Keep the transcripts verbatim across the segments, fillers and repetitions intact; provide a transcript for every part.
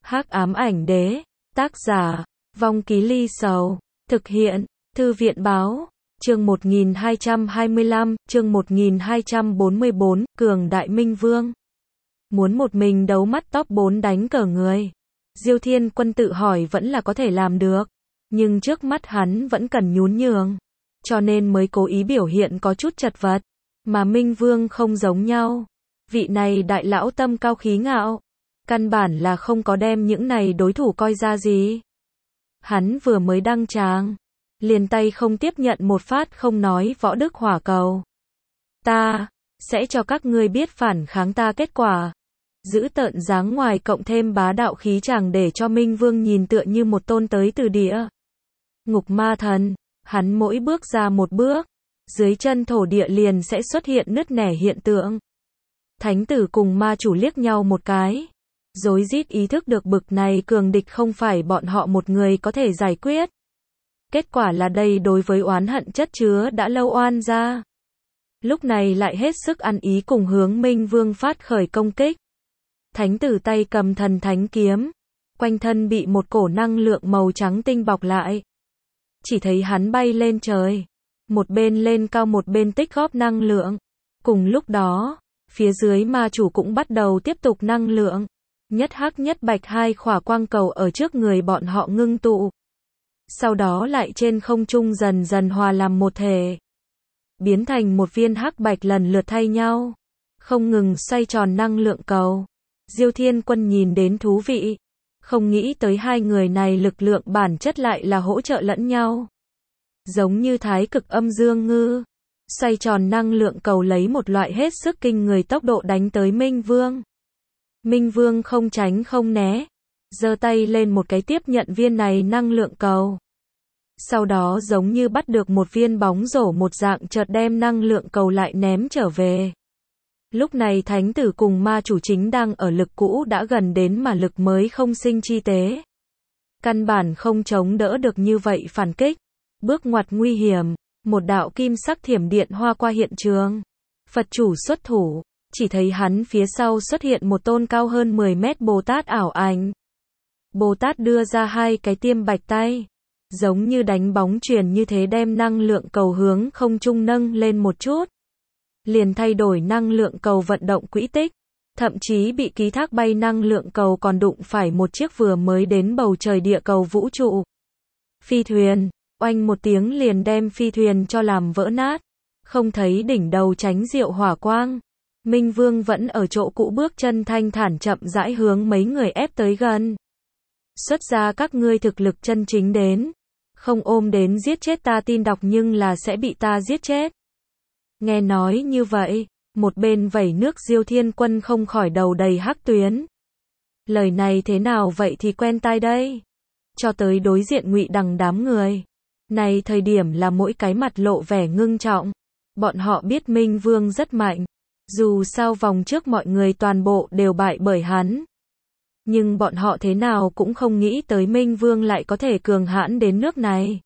Hắc ám ảnh đế, tác giả, Vong Ký Ly Sầu, thực hiện, Thư viện báo, chương một nghìn hai trăm hai mươi lăm, chương một nghìn hai trăm bốn mươi bốn, Cường Đại Minh Vương. Muốn một mình đấu mắt top bốn đánh cờ người. Diêu Thiên Quân tự hỏi vẫn là có thể làm được, nhưng trước mắt hắn vẫn cần nhún nhường, cho nên mới cố ý biểu hiện có chút chật vật, mà Minh Vương không giống nhau. Vị này đại lão tâm cao khí ngạo, căn bản là không có đem những này đối thủ coi ra gì. Hắn vừa mới đăng tràng, liền tay không tiếp nhận một phát không nói võ đức hỏa cầu. Ta sẽ cho các ngươi biết phản kháng ta kết quả. Giữ tợn dáng ngoài cộng thêm bá đạo khí chàng để cho Minh Vương nhìn tựa như một tôn tới từ địa ngục ma thần. Hắn mỗi bước ra một bước, dưới chân thổ địa liền sẽ xuất hiện nứt nẻ hiện tượng. Thánh tử cùng ma chủ liếc nhau một cái, rối rít ý thức được bực này cường địch không phải bọn họ một người có thể giải quyết. Kết quả là đây đối với oán hận chất chứa đã lâu oan gia, lúc này lại hết sức ăn ý cùng hướng Minh Vương phát khởi công kích. Thánh tử tay cầm thần thánh kiếm, quanh thân bị một cổ năng lượng màu trắng tinh bọc lại. Chỉ thấy hắn bay lên trời, một bên lên cao một bên tích góp năng lượng. Cùng lúc đó, phía dưới ma chủ cũng bắt đầu tiếp tục năng lượng. Nhất hắc nhất bạch hai khỏa quang cầu ở trước người bọn họ ngưng tụ. Sau đó lại trên không trung dần dần hòa làm một thể, biến thành một viên hắc bạch lần lượt thay nhau, không ngừng xoay tròn năng lượng cầu. Diêu Thiên Quân nhìn đến thú vị, không nghĩ tới hai người này lực lượng bản chất lại là hỗ trợ lẫn nhau. Giống như thái cực âm dương ngư, xoay tròn năng lượng cầu lấy một loại hết sức kinh người tốc độ đánh tới Minh Vương. Minh Vương không tránh không né, giơ tay lên một cái tiếp nhận viên này năng lượng cầu. Sau đó giống như bắt được một viên bóng rổ một dạng chợt đem năng lượng cầu lại ném trở về. Lúc này thánh tử cùng ma chủ chính đang ở lực cũ đã gần đến mà lực mới không sinh chi tế. Căn bản không chống đỡ được như vậy phản kích. Bước ngoặt nguy hiểm, một đạo kim sắc thiểm điện hoa qua hiện trường. Phật chủ xuất thủ, chỉ thấy hắn phía sau xuất hiện một tôn cao hơn mười mét Bồ Tát ảo ảnh. Bồ Tát đưa ra hai cái tiêm bạch tay, giống như đánh bóng chuyền như thế đem năng lượng cầu hướng không trung nâng lên một chút. Liền thay đổi năng lượng cầu vận động quỹ tích, thậm chí bị ký thác bay năng lượng cầu còn đụng phải một chiếc vừa mới đến bầu trời địa cầu vũ trụ. Phi thuyền, oanh một tiếng liền đem phi thuyền cho làm vỡ nát, không thấy đỉnh đầu tránh diệu hỏa quang. Minh Vương vẫn ở chỗ cũ bước chân thanh thản chậm rãi hướng mấy người ép tới gần. Xuất ra các ngươi thực lực chân chính đến, không ôm đến giết chết ta tin đọc nhưng là sẽ bị ta giết chết. Nghe nói như vậy, một bên vẩy nước Diêu Thiên Quân không khỏi đầu đầy hắc tuyến. Lời này thế nào vậy thì quen tai đây. Cho tới đối diện Ngụy Đằng đám người, này thời điểm là mỗi cái mặt lộ vẻ ngưng trọng. Bọn họ biết Minh Vương rất mạnh, dù sao vòng trước mọi người toàn bộ đều bại bởi hắn. Nhưng bọn họ thế nào cũng không nghĩ tới Minh Vương lại có thể cường hãn đến nước này.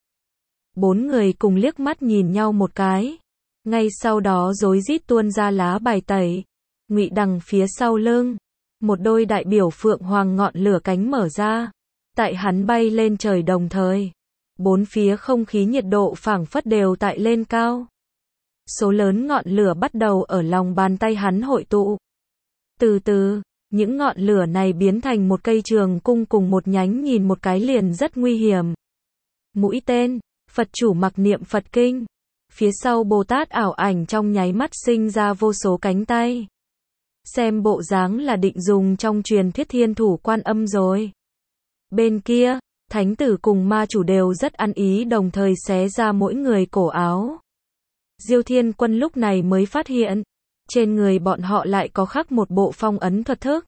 Bốn người cùng liếc mắt nhìn nhau một cái, ngay sau đó rối rít tuôn ra lá bài tẩy. Ngụy Đằng phía sau lưng, một đôi đại biểu phượng hoàng ngọn lửa cánh mở ra, tại hắn bay lên trời đồng thời, bốn phía không khí nhiệt độ phảng phất đều tại lên cao. Số lớn ngọn lửa bắt đầu ở lòng bàn tay hắn hội tụ. Từ từ, những ngọn lửa này biến thành một cây trường cung cùng một nhánh nhìn một cái liền rất nguy hiểm. Mũi tên, Phật chủ mặc niệm Phật kinh. Phía sau Bồ Tát ảo ảnh trong nháy mắt sinh ra vô số cánh tay. Xem bộ dáng là định dùng trong truyền thuyết thiên thủ Quan Âm rồi. Bên kia, thánh tử cùng ma chủ đều rất ăn ý đồng thời xé ra mỗi người cổ áo. Diêu Thiên Quân lúc này mới phát hiện, trên người bọn họ lại có khắc một bộ phong ấn thuật thức.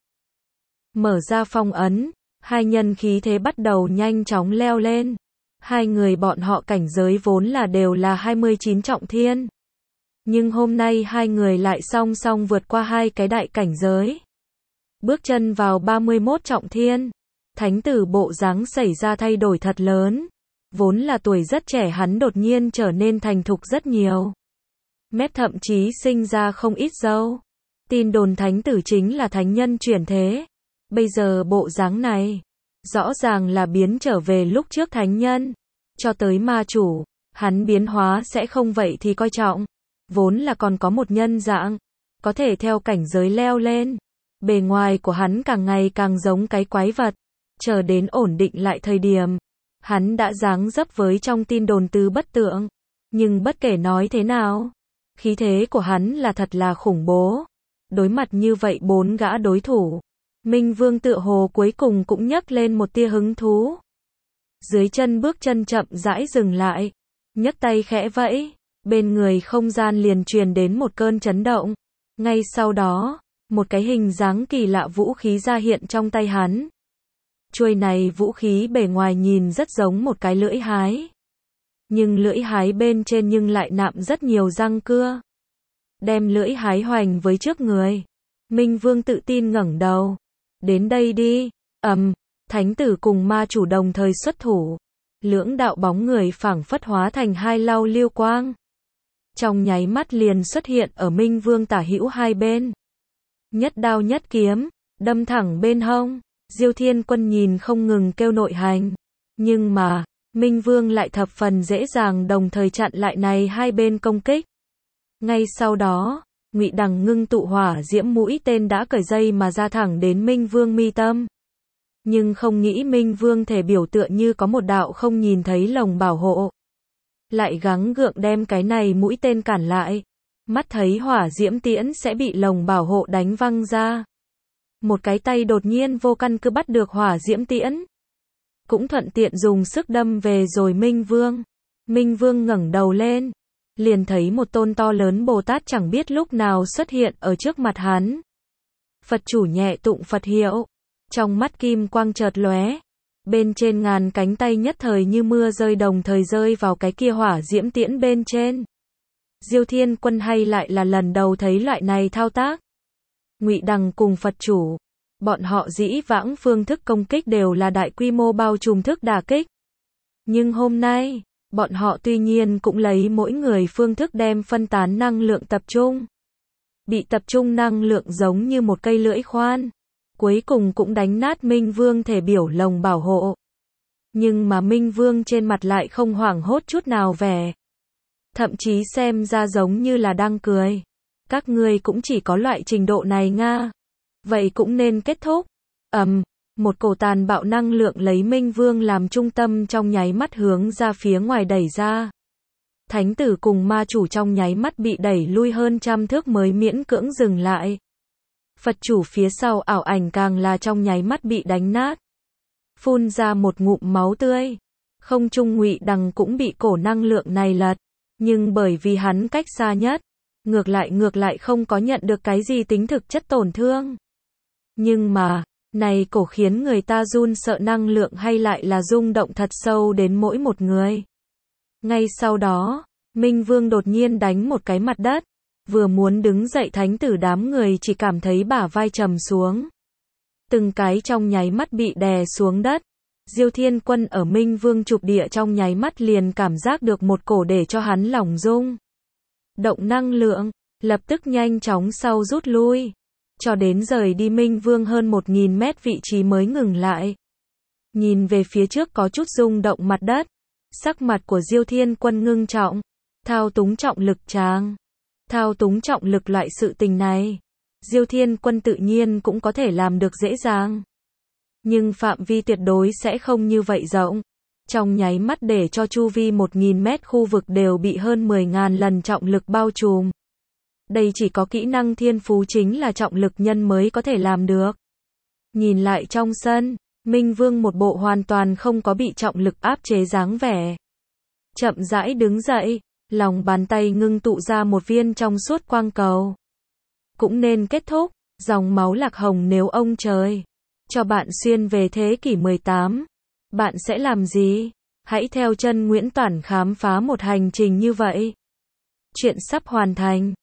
Mở ra phong ấn, hai nhân khí thế bắt đầu nhanh chóng leo lên. Hai người bọn họ cảnh giới vốn là đều là hai mươi chín trọng thiên. Nhưng hôm nay hai người lại song song vượt qua hai cái đại cảnh giới. Bước chân vào ba mươi mốt trọng thiên. Thánh tử bộ dáng xảy ra thay đổi thật lớn. Vốn là tuổi rất trẻ hắn đột nhiên trở nên thành thục rất nhiều. Mép thậm chí sinh ra không ít râu. Tin đồn thánh tử chính là thánh nhân chuyển thế. Bây giờ bộ dáng này, rõ ràng là biến trở về lúc trước thánh nhân. Cho tới ma chủ, hắn biến hóa sẽ không vậy thì coi trọng. Vốn là còn có một nhân dạng, có thể theo cảnh giới leo lên. Bề ngoài của hắn càng ngày càng giống cái quái vật. Chờ đến ổn định lại thời điểm, hắn đã dáng dấp với trong tin đồn Tứ Bất Tượng. Nhưng bất kể nói thế nào, khí thế của hắn là thật là khủng bố. Đối mặt như vậy bốn gã đối thủ, Minh Vương tựa hồ cuối cùng cũng nhấc lên một tia hứng thú. Dưới chân bước chân chậm rãi dừng lại, nhấc tay khẽ vẫy, bên người không gian liền truyền đến một cơn chấn động. Ngay sau đó, một cái hình dáng kỳ lạ vũ khí ra hiện trong tay hắn. Chuôi này vũ khí bề ngoài nhìn rất giống một cái lưỡi hái. Nhưng lưỡi hái bên trên nhưng lại nạm rất nhiều răng cưa. Đem lưỡi hái hoành với trước người. Minh Vương tự tin ngẩng đầu. Đến đây đi. Ầm, thánh tử cùng ma chủ đồng thời xuất thủ. Lưỡng đạo bóng người phảng phất hóa thành hai lau lưu quang. Trong nháy mắt liền xuất hiện ở Minh Vương tả hữu hai bên. Nhất đao nhất kiếm, đâm thẳng bên hông. Diêu Thiên Quân nhìn không ngừng kêu nội hành. Nhưng mà, Minh Vương lại thập phần dễ dàng đồng thời chặn lại này hai bên công kích. Ngay sau đó, Ngụy Đằng ngưng tụ hỏa diễm mũi tên đã cởi dây mà ra thẳng đến Minh Vương mi tâm. Nhưng không nghĩ Minh Vương thể biểu tựa như có một đạo không nhìn thấy lồng bảo hộ. Lại gắng gượng đem cái này mũi tên cản lại. Mắt thấy hỏa diễm tiễn sẽ bị lồng bảo hộ đánh văng ra. Một cái tay đột nhiên vô căn cứ bắt được hỏa diễm tiễn. Cũng thuận tiện dùng sức đâm về rồi Minh Vương. Minh Vương ngẩng đầu lên. Liền thấy một tôn to lớn Bồ Tát chẳng biết lúc nào xuất hiện ở trước mặt hắn. Phật chủ nhẹ tụng Phật hiệu. Trong mắt kim quang chợt lóe. Bên trên ngàn cánh tay nhất thời như mưa rơi đồng thời rơi vào cái kia hỏa diễm tiễn bên trên. Diêu Thiên Quân hay lại là lần đầu thấy loại này thao tác. Ngụy Đằng cùng Phật chủ, bọn họ dĩ vãng phương thức công kích đều là đại quy mô bao trùm thức đả kích. Nhưng hôm nay, bọn họ tuy nhiên cũng lấy mỗi người phương thức đem phân tán năng lượng tập trung. Bị tập trung năng lượng giống như một cây lưỡi khoan. Cuối cùng cũng đánh nát Minh Vương thể biểu lồng bảo hộ. Nhưng mà Minh Vương trên mặt lại không hoảng hốt chút nào vẻ. Thậm chí xem ra giống như là đang cười. Các ngươi cũng chỉ có loại trình độ này nga. Vậy cũng nên kết thúc. Ầm, um, một cổ tàn bạo năng lượng lấy Minh Vương làm trung tâm trong nháy mắt hướng ra phía ngoài đẩy ra. Thánh tử cùng ma chủ trong nháy mắt bị đẩy lui hơn trăm thước mới miễn cưỡng dừng lại. Phật chủ phía sau ảo ảnh càng là trong nháy mắt bị đánh nát. Phun ra một ngụm máu tươi. Không trung Ngụy Đằng cũng bị cổ năng lượng này lật. Nhưng bởi vì hắn cách xa nhất. Ngược lại ngược lại không có nhận được cái gì tính thực chất tổn thương. Nhưng mà, này cổ khiến người ta run sợ năng lượng hay lại là rung động thật sâu đến mỗi một người. Ngay sau đó, Minh Vương đột nhiên đánh một cái mặt đất. Vừa muốn đứng dậy thánh tử đám người chỉ cảm thấy bả vai trầm xuống. Từng cái trong nháy mắt bị đè xuống đất. Diêu Thiên Quân ở Minh Vương trục địa trong nháy mắt liền cảm giác được một cổ để cho hắn lỏng rung. Động năng lượng, lập tức nhanh chóng sau rút lui. Cho đến rời đi Minh Vương hơn một nghìn mét vị trí mới ngừng lại. Nhìn về phía trước có chút rung động mặt đất. Sắc mặt của Diêu Thiên Quân ngưng trọng. Thao túng trọng lực tràng. Thao túng trọng lực loại sự tình này. Diêu Thiên Quân tự nhiên cũng có thể làm được dễ dàng. Nhưng phạm vi tuyệt đối sẽ không như vậy rộng. Trong nháy mắt để cho chu vi một nghìn mét khu vực đều bị hơn mười nghìn lần trọng lực bao trùm. Đây chỉ có kỹ năng thiên phú chính là trọng lực nhân mới có thể làm được. Nhìn lại trong sân, Minh Vương một bộ hoàn toàn không có bị trọng lực áp chế dáng vẻ. Chậm rãi đứng dậy, lòng bàn tay ngưng tụ ra một viên trong suốt quang cầu. Cũng nên kết thúc, dòng máu lạc hồng nếu ông trời cho bạn xuyên về thế kỷ mười tám, bạn sẽ làm gì? Hãy theo chân Nguyễn Toản khám phá một hành trình như vậy. Chuyện sắp hoàn thành.